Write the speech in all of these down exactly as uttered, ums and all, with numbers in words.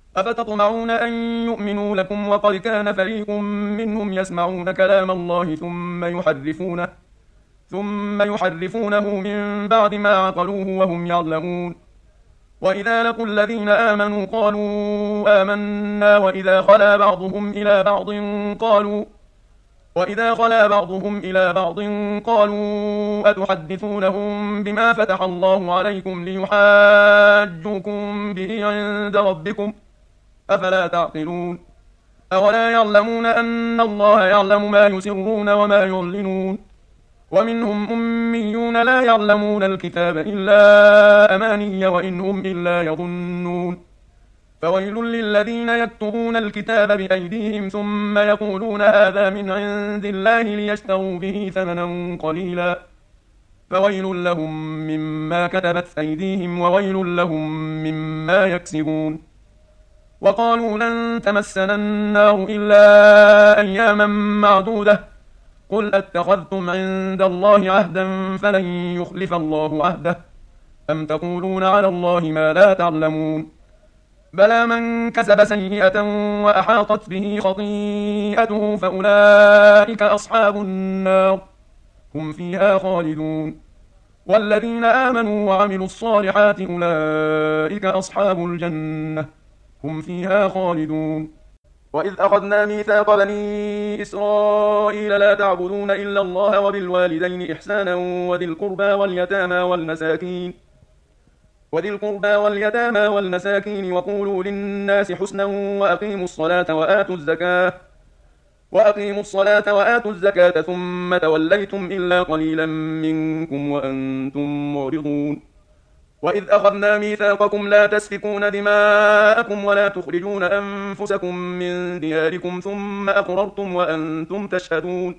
أفتطمعون أن يؤمنوا لكم وقد كان فريق منهم يسمعون كلام الله ثم يحرفونه ثم يحرفونه من بعد ما عقلوه وهم يعلمون. وإذا لقوا الذين آمنوا قالوا آمنا وإذا خلا بعضهم إلى بعض قالوا وإذا خلا بعضهم إلى بعض قالوا أتحدثونهم بما فتح الله عليكم ليحاجوكم به عند ربكم أفلا تعقلون. أولا يعلمون أن الله يعلم ما يسرون وما يعلنون. ومنهم أميون لا يعلمون الكتاب إلا أماني وإن هم إلا يظنون. فويل للذين يكتبون الكتاب بأيديهم ثم يقولون هذا من عند الله ليشتروا به ثمنا قليلا فويل لهم مما كتبت أيديهم وويل لهم مما يكسبون. وقالوا لن تمسنا النار إلا أياما معدودة قل أتخذتم عند الله عهدا فلن يخلف الله عهده أم تقولون على الله ما لا تعلمون. بلى من كسب سيئة وأحاطت به خطيئته فأولئك أصحاب النار هم فيها خالدون. والذين آمنوا وعملوا الصالحات أولئك أصحاب الجنة هم فيها خالدون. وإذ أخذنا ميثاق بني إسرائيل لا تعبدون إلا الله وبالوالدين إحسانا وذي القربى واليتامى والمساكين وذي القربى واليتامى والمساكين وقولوا للناس حسنا وأقيموا الصلاة وآتوا الزكاة وأقيموا الصلاة وآتوا الزكاة ثم توليتم إلا قليلا منكم وأنتم معرضون. وإذ أخذنا ميثاقكم لا تسفكون دماءكم ولا تخرجون أنفسكم من دياركم ثم أقررتم وأنتم تشهدون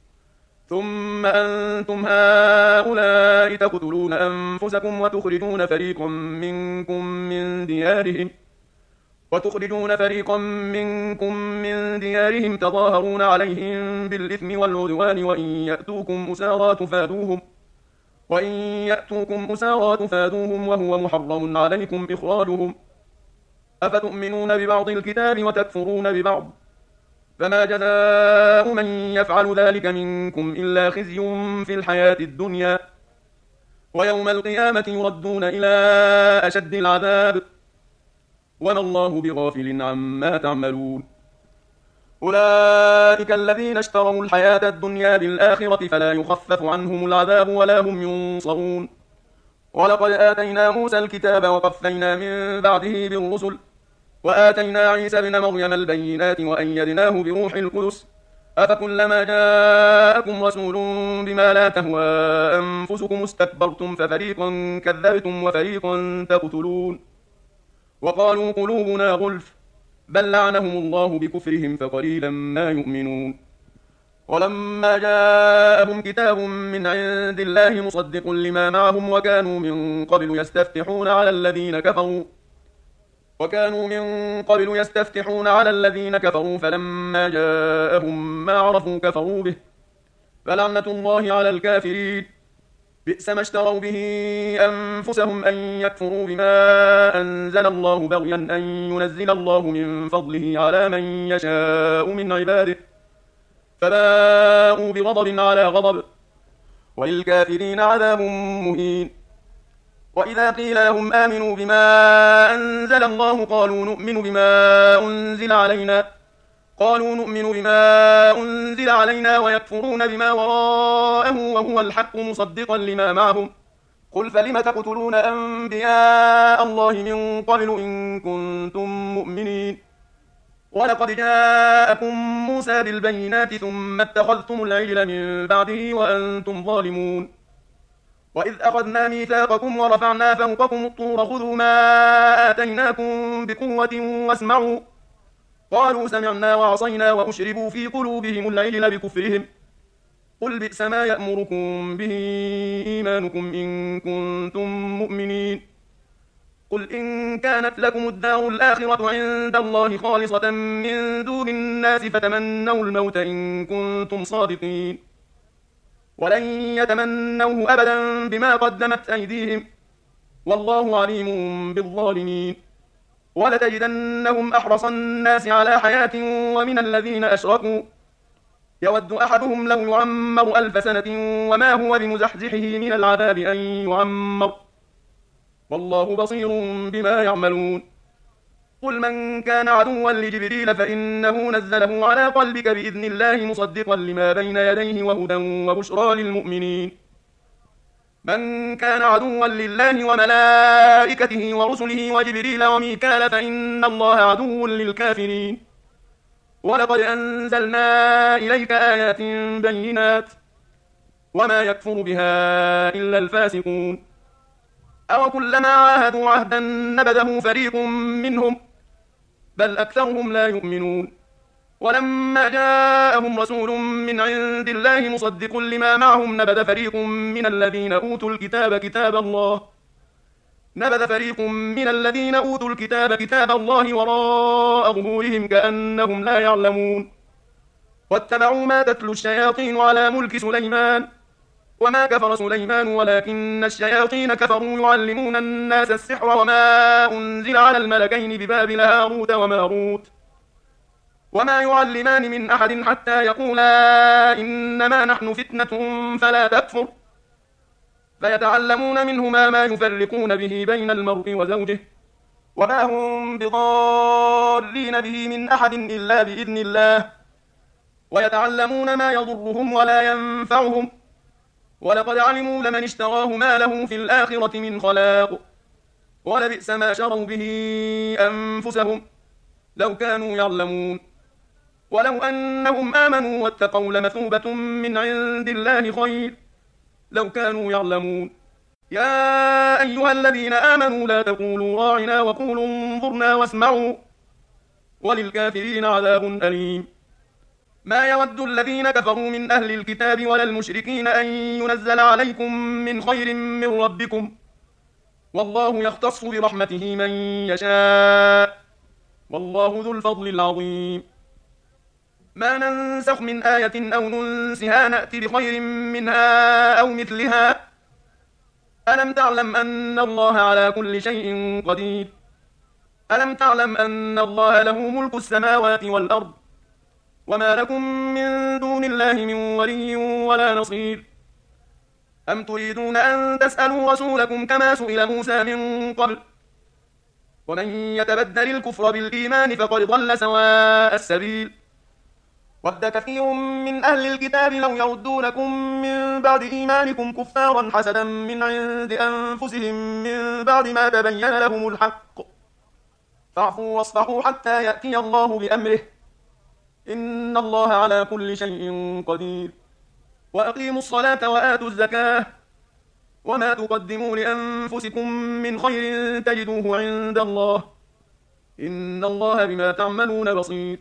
ثم أنتم هؤلاء تقتلون أنفسكم وتخرجون فريقا منكم من ديارهم وتخرجون فريقا منكم من ديارهم تظاهرون عليهم بالإثم والعدوان وإن يأتوكم أسارى تفادوهم وإن يأتوكم أسارى تفادوهم وهو محرم عليكم إخراجهم أفتؤمنون ببعض الكتاب وتكفرون ببعض فما جزاء من يفعل ذلك منكم إلا خزي في الحياة الدنيا ويوم القيامة يردون إلى أشد العذاب وما الله بغافل عما تعملون. أولئك الذين اشتروا الحياة الدنيا بالآخرة فلا يخفف عنهم العذاب ولا هم ينصرون. ولقد آتينا موسى الكتاب وقفينا من بعده بالرسل وآتينا عيسى ابن مريم البينات وأيدناه بروح القدس أفكلما جاءكم رسول بما لا تهوى أنفسكم استكبرتم ففريقا كذبتم وفريقا تقتلون. وقالوا قلوبنا غلف بل لعنهم الله بكفرهم فقليلا ما يؤمنون. ولما جاءهم كتاب من عند الله مصدق لما معهم وكانوا من قبل يستفتحون على الذين كفروا وكانوا من قبل يستفتحون على الذين كفروا فلما جاءهم ما عرفوا كفروا به فلعنة الله على الكافرين. بئس ما اشتروا به أنفسهم أن يكفروا بما أنزل الله بغيا أن ينزل الله من فضله على من يشاء من عباده فباءوا بغضب على غضب وللكافرين عذاب مهين. وإذا قيل لهم آمنوا بما أنزل الله قالوا نؤمن بما أنزل علينا قالوا نؤمن بما أنزل علينا ويكفرون بما وراءه وهو الحق مصدقا لما معهم قل فلم تقتلون أنبياء الله من قبل إن كنتم مؤمنين ولقد جاءكم موسى بالبينات ثم اتخذتم العجل من بعده وأنتم ظالمون. وإذ أخذنا ميثاقكم ورفعنا فوقكم الطور خذوا ما آتيناكم بقوة واسمعوا قالوا سمعنا وعصينا وأشربوا في قلوبهم العجل بكفرهم قل بئس ما يأمركم به إيمانكم إن كنتم مؤمنين. قل إن كانت لكم الدار الآخرة عند الله خالصة من دون الناس فتمنوا الموت إن كنتم صادقين ولن يتمنوه أبدا بما قدمت أيديهم والله عليم بالظالمين. ولتجدنهم أحرص الناس على حياة ومن الذين أشركوا يود أحدهم لو يعمر ألف سنة وما هو بمزحزحه من العذاب أن يعمر والله بصير بما يعملون قل من كان عدوا لجبريل فإنه نزله على قلبك بإذن الله مصدقا لما بين يديه وهدى وبشرى للمؤمنين من كان عدوا لله وملائكته ورسله وجبريل وميكال فإن الله عدو للكافرين ولقد أنزلنا إليك آيات بينات وما يكفر بها إلا الفاسقون أو كلما عاهدوا عهدا نبذه فريق منهم بل أكثرهم لا يؤمنون ولما جاءهم رسول من عند الله مصدق لما معهم نبذ فريق من الذين أوتوا الكتاب كتاب الله نبذ فريق من الذين أوتوا الكتاب كتاب الله وراء ظهورهم كأنهم لا يعلمون واتبعوا ما تتلو الشياطين على ملك سليمان وما كفر سليمان ولكن الشياطين كفروا يعلمون الناس السحر وما أنزل على الملكين ببابل هاروت وماروت وما يعلمان من أحد حتى يقولا إنما نحن فتنة فلا تكفر فيتعلمون منهما ما يفرقون به بين المرء وزوجه وما هم بضارين به من أحد إلا بإذن الله ويتعلمون ما يضرهم ولا ينفعهم ولقد علموا لمن اشتراه ما له في الآخرة من خلاق ولبئس ما شروا به أنفسهم لو كانوا يعلمون ولو أنهم آمنوا واتقوا لمثوبة من عند الله خير لو كانوا يعلمون يا أيها الذين آمنوا لا تقولوا راعنا وقولوا انظرنا واسمعوا وللكافرين عذاب أليم ما يود الذين كفروا من أهل الكتاب ولا المشركين أن ينزل عليكم من خير من ربكم والله يختص برحمته من يشاء والله ذو الفضل العظيم ما ننسخ من آية أو ننسها نأتي بخير منها أو مثلها ألم تعلم أن الله على كل شيء قدير ألم تعلم أن الله له ملك السماوات والأرض وما لكم من دون الله من ولي ولا نصير أم تريدون أن تسألوا رسولكم كما سئل موسى من قبل ومن يتبدل الكفر بالإيمان فقد ضل سواء السبيل ود كثير من أهل الكتاب لو يردونكم من بعد إيمانكم كفارا حسدا من عند أنفسهم من بعد ما تبين لهم الحق فاعفوا واصفحوا حتى يأتي الله بأمره إن الله على كل شيء قدير وأقيموا الصلاة وآتوا الزكاة وما تقدموا لأنفسكم من خير تجدوه عند الله إن الله بما تعملون بصير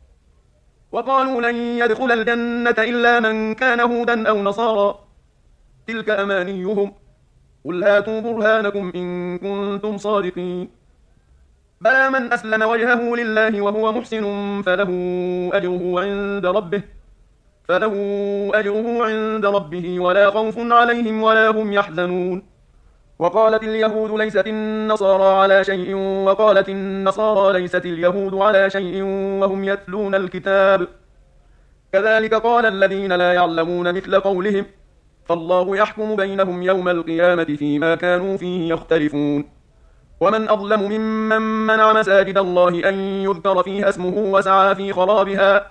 وقالوا لن يدخل الجنة إلا من كان هودا أو نصارى تلك أمانيهم قل هاتوا برهانكم إن كنتم صادقين بلى من أسلم وجهه لله وهو محسن فله أجره عند ربه فله أجره عند ربه ولا خوف عليهم ولا هم يحزنون وقالت اليهود ليست النصارى على شيء وقالت النصارى ليست اليهود على شيء وهم يتلون الكتاب كذلك قال الذين لا يعلمون مثل قولهم فالله يحكم بينهم يوم القيامة فيما كانوا فيه يختلفون ومن أظلم ممن منع مساجد الله أن يذكر فيها اسمه وسعى في خرابها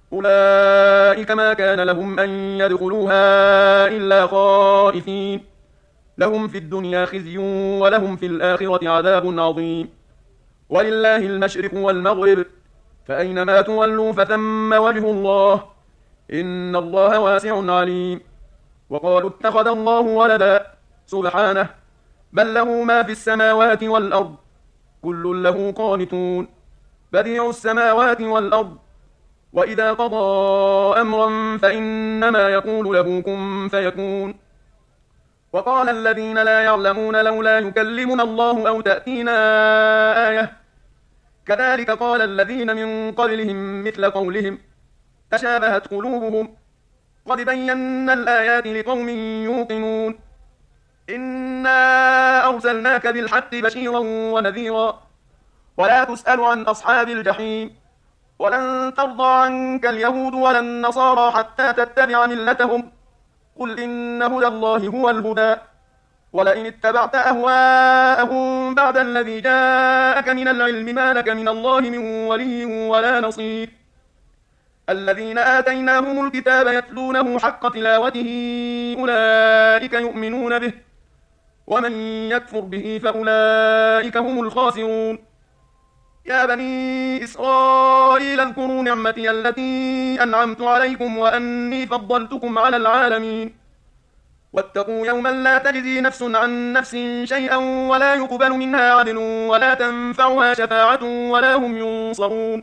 أولئك ما كان لهم أن يدخلوها إلا خائفين لهم في الدنيا خزي ولهم في الآخرة عذاب عظيم ولله المشرق والمغرب فأينما تولوا فثم وجه الله إن الله واسع عليم وقالوا اتخذ الله ولدا سبحانه بل له ما في السماوات والأرض كل له قانتون بديع السماوات والأرض وإذا قضى أمرا فإنما يقول له كن فيكون وقال الذين لا يعلمون لولا يكلمنا الله أو تأتينا آية كذلك قال الذين من قبلهم مثل قولهم تشابهت قلوبهم قد بينا الآيات لقوم يوقنون إنا أرسلناك بالحق بشيرا ونذيرا ولا تسأل عن أصحاب الجحيم. ولن ترضى عنك اليهود ولا النصارى حتى تتبع ملتهم. قل إن هدى الله هو الهدى. ولئن اتبعت أهواءهم بعد الذي جاءك من العلم ما لك من الله من ولي ولا نصير. الذين آتيناهم الكتاب يتلونه حق تلاوته أولئك يؤمنون به، ومن يكفر به فأولئك هم الخاسرون. يا بني إسرائيل اذكروا نعمتي التي أنعمت عليكم وأني فضلتكم على العالمين. واتقوا يوما لا تجزي نفس عن نفس شيئا ولا يقبل منها عدل ولا تنفعها شفاعة ولا هم ينصرون.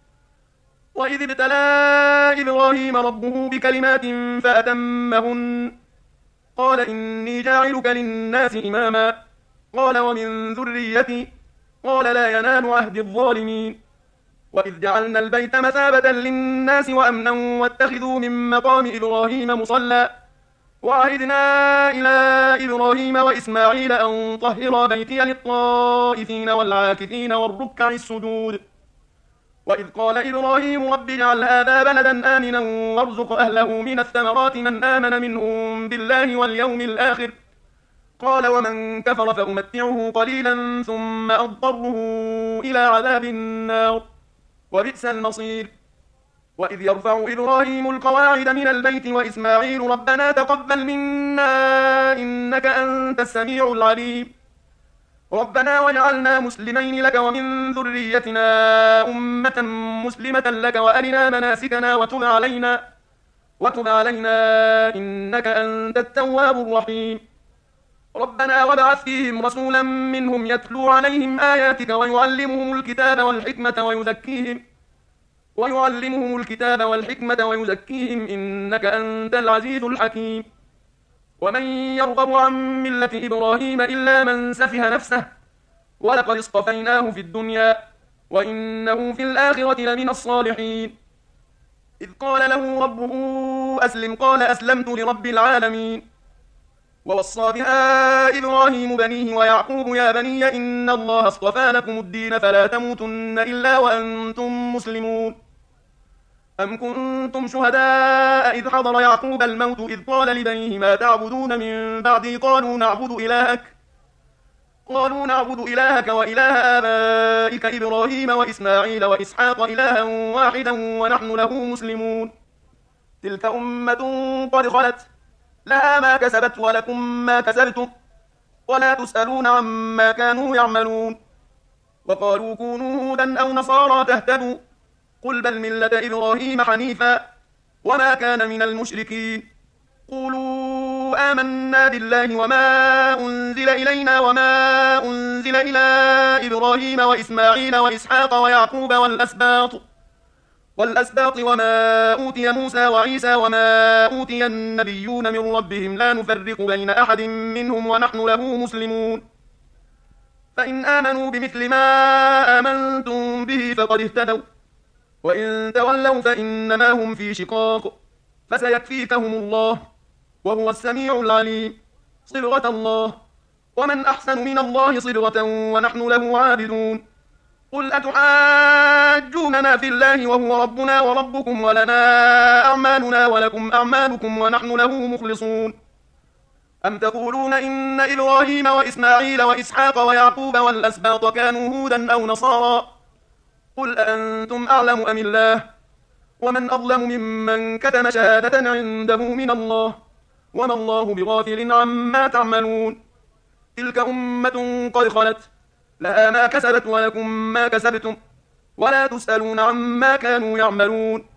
وإذ ابتلى إبراهيم ربه بكلمات فأتمهن قال إني جاعلك للناس إماما قال ومن ذريتي قال لا ينال عهد الظالمين. وإذ جعلنا البيت مثابة للناس وأمنا واتخذوا من مقام إبراهيم مصلى وعهدنا إلى إبراهيم وإسماعيل أن طهرا بيتي للطائفين والعاكفين والركع السجود. وإذ قال إبراهيم رب اجعل هذا بلدا آمنا وارزق أهله من الثمرات من آمن منهم بالله واليوم الآخر قال ومن كفر فأمتعه قليلا ثم أضطره إلى عذاب النار وبئس المصير. وإذ يرفع إبراهيم القواعد من البيت وإسماعيل ربنا تقبل منا إنك أنت السميع العليم ربنا واجعلنا مسلمين لك ومن ذريتنا أمة مسلمة لك وأرنا مناسكنا وتب علينا وتب علينا إنك أنت التواب الرحيم. ربنا وابعث فيهم رسولا منهم يتلو عليهم آياتك ويعلمهم الكتاب والحكمة ويزكيهم ويعلمهم الكتاب والحكمة ويزكيهم إنك أنت العزيز الحكيم. ومن يرغب عن ملة إبراهيم إلا من سفه نفسه ولقد اصطفيناه في الدنيا وإنه في الآخرة لمن الصالحين. إذ قال له ربه أسلم قال أسلمت لرب العالمين. ووصى بها إبراهيم بنيه ويعقوب يا بني إن الله اصطفى لكم الدين فلا تموتن إلا وأنتم مسلمون. أم كنتم شهداء إذ حضر يعقوب الموت إذ قال لبنيه ما تعبدون من بعدي قالوا نعبد إلهك قالوا نعبد إلهك وإله آبائك إبراهيم وإسماعيل وإسحاق إلها واحدا ونحن له مسلمون. تلك أمة قد خلت لها ما كسبت ولكم ما كسبتم ولا تسألون عما كانوا يعملون. وقالوا كونوا هودا أو نصارى تهتدوا قل بل ملة إبراهيم حنيفا وما كان من المشركين. قولوا آمنا بالله وما أنزل إلينا وما أنزل إلى إبراهيم وإسماعيل وإسحاق ويعقوب والأسباط والأسباط وما أوتي موسى وعيسى وما أوتي النبيون من ربهم لا نفرق بين أحد منهم ونحن له مسلمون. فإن آمنوا بمثل ما آمنتم به فقد اهتدوا وإن تولوا فإنما هم في شقاق فسيكفيكهم الله وهو السميع العليم. صبغة الله ومن أحسن من الله صبغة ونحن له عابدون. قل أتحاجوننا في الله وهو ربنا وربكم ولنا أعمالنا ولكم أعمالكم ونحن له مخلصون. أم تقولون إن إبراهيم وإسماعيل وإسحاق ويعقوب والأسباط كانوا هودا أو نصارى قل أنتم أعلم أم الله ومن أظلم ممن كتم شهادة عنده من الله وما الله بغافل عما تعملون. تلك أمة قد خلت لها ما كسبت ولكم ما كسبتم ولا تسألون عما كانوا يعملون.